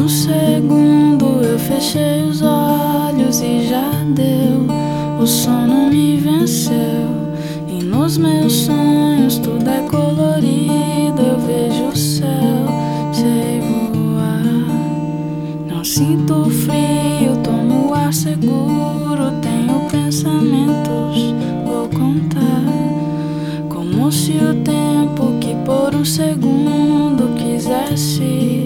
segundo eu fechei os olhos e já deu. O sono me venceu e nos meus sonhos tudo é colorido. Eu vejo o céu, sei voar. Não sinto frio, tomo ar seguro. Tenho pensamentos, vou contar. Como se o tempo que por um segundo quisesse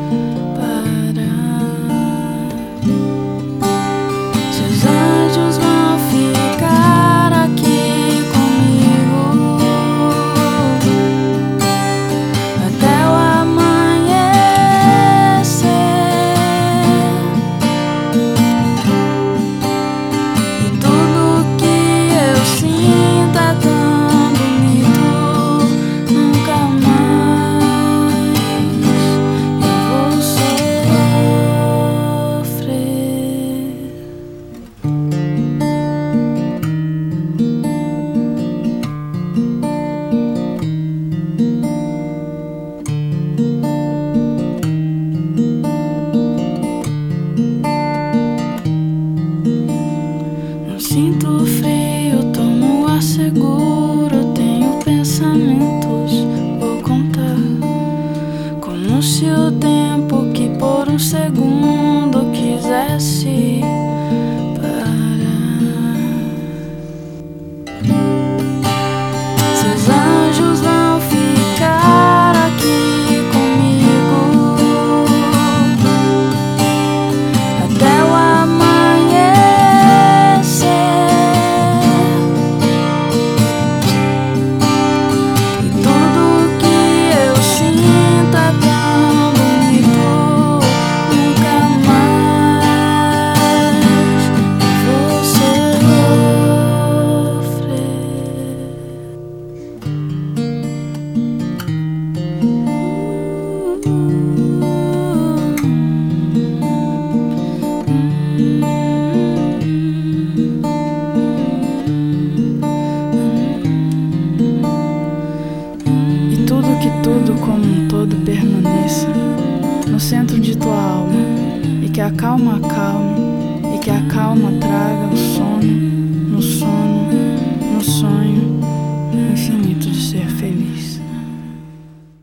sinto frio, tomo ar seguro. Tenho pensamentos, vou contar. Como se o tempo que por um segundo quisesse parar. Seus anjos vão ficar aqui comigo até o tudo como um todo permaneça no centro de tua alma, e que a calma acalme, e que a calma traga o sono.